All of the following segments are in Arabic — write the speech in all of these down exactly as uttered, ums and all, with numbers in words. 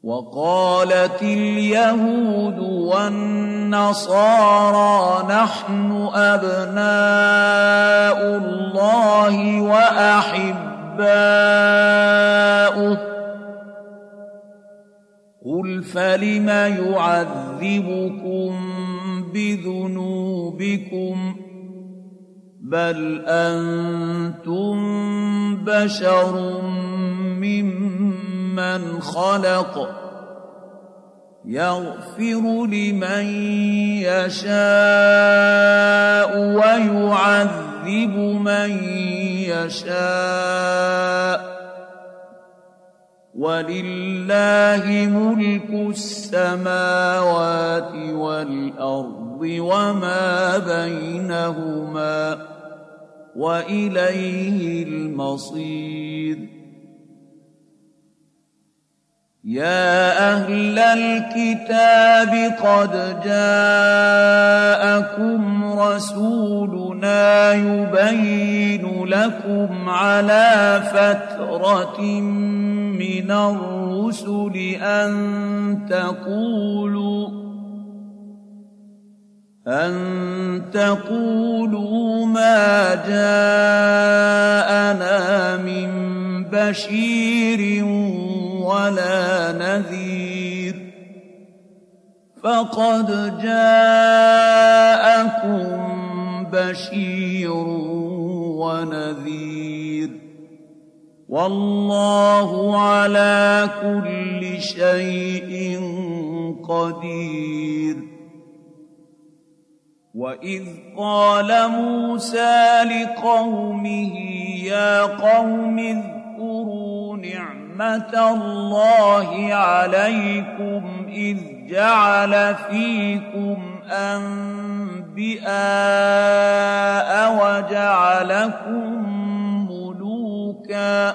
وقالت اليهود والنصارى نحن أبناء الله وأحباؤه قل فلم يعذبكم بذنوبكم بل أنتم بشر ممن خلق يغفر لمن يشاء ويعذب من يشاء ولله ملك السماوات والأرض وما بينهما وإليه المصير يا أهل الكتاب قد جاءكم رسولنا يبين لكم على فترة من الرسل أن تقولوا أن تقولوا ما جاءنا من بشير ولا نذير فقد جاءكم بشير ونذير والله على كل شيء قدير وإذ قال موسى لقومه يا قوم اذكروا نعمة الله عليكم إذ جعل فيكم أنبياء وجعلكم ملوكا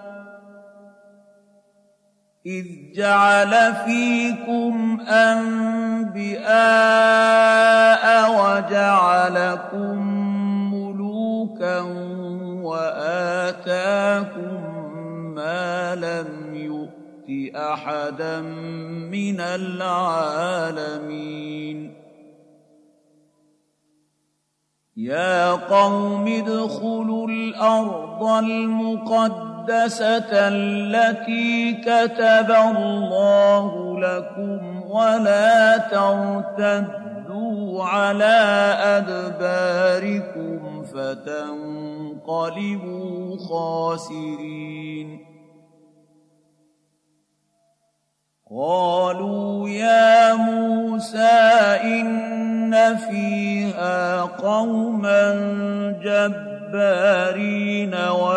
إذ جعل فيكم أنبياء وجعلكم ملوكا وآتاكم ما لم يؤت أحدا من العالمين يا قوم ادخلوا الأرض المقدسة التي كتب الله لكم ولا ترتدوا على أدباركم فتنقلبوا خاسرين قالوا يا موسى إن فيها قوما جبارين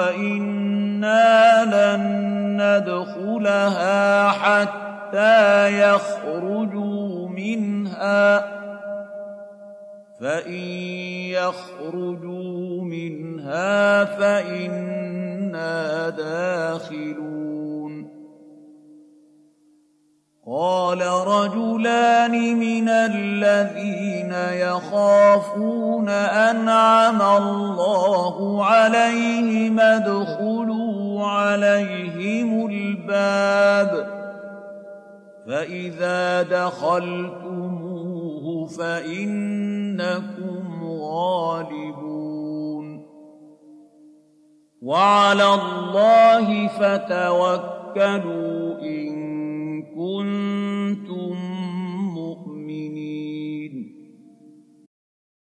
وإنا لن ندخلها حتى يخرجوا منها فإن يخرجوا منها فإنا داخلون قال رجلان من الذين يخافون أنعم الله عليهم ادخلوا عليهم الباب فإذا دخلتموه فإنكم غالبون وعلى الله فتوكلوا